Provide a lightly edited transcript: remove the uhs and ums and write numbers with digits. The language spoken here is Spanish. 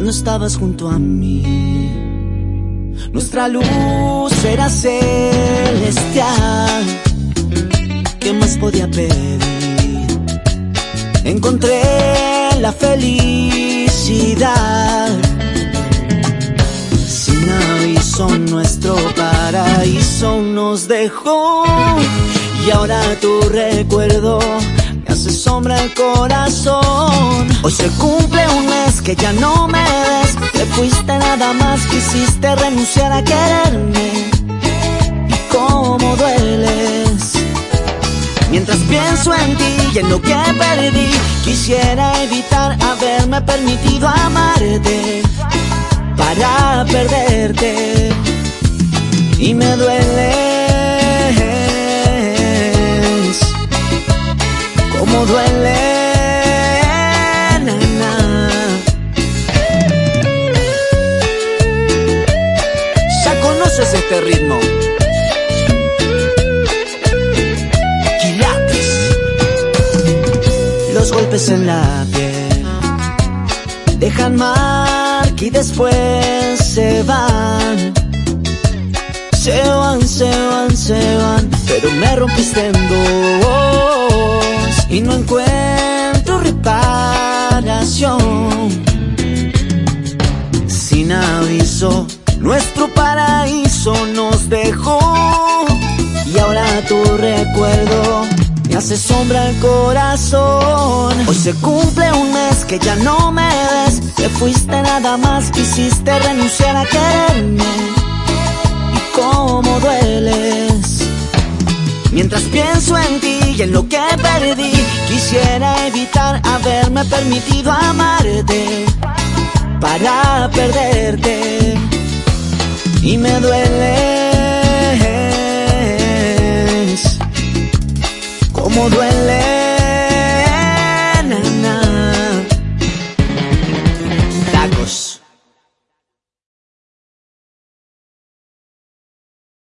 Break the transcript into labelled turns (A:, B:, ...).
A: cuando estabas junto a mí. Nuestra luz era celestial. ¿Qué más podía pedir? Encontré la felicidad. Sin aviso nuestro paraíso nos dejó, y ahora tu recuerdo me hace sombra el corazón. Hoy se cumple un mes que ya no me ves. Te fuiste, nada más quisiste renunciar a quererme. Y cómo dueles. Mientras pienso en ti y en lo que perdí, quisiera evitar haberme permitido amarte para perderte. Y me dueles como duele, nana. Ya conoces este ritmo. Los golpes en la piel dejan marca y después se van. Se van, se van, se van, pero me rompiste en dos y no encuentro reparación. Sin aviso, nuestro paraíso nos dejó, y ahora tu recuerdo me hace sombra el corazón. Hoy se cumple un mes que ya no me ves. Te fuiste, nada más quisiste renunciar a quererme. Y cómo dueles. Mientras pienso en ti y en lo que perdí, quisiera evitar haberme permitido amarte para perderte. Y me dueles como duele.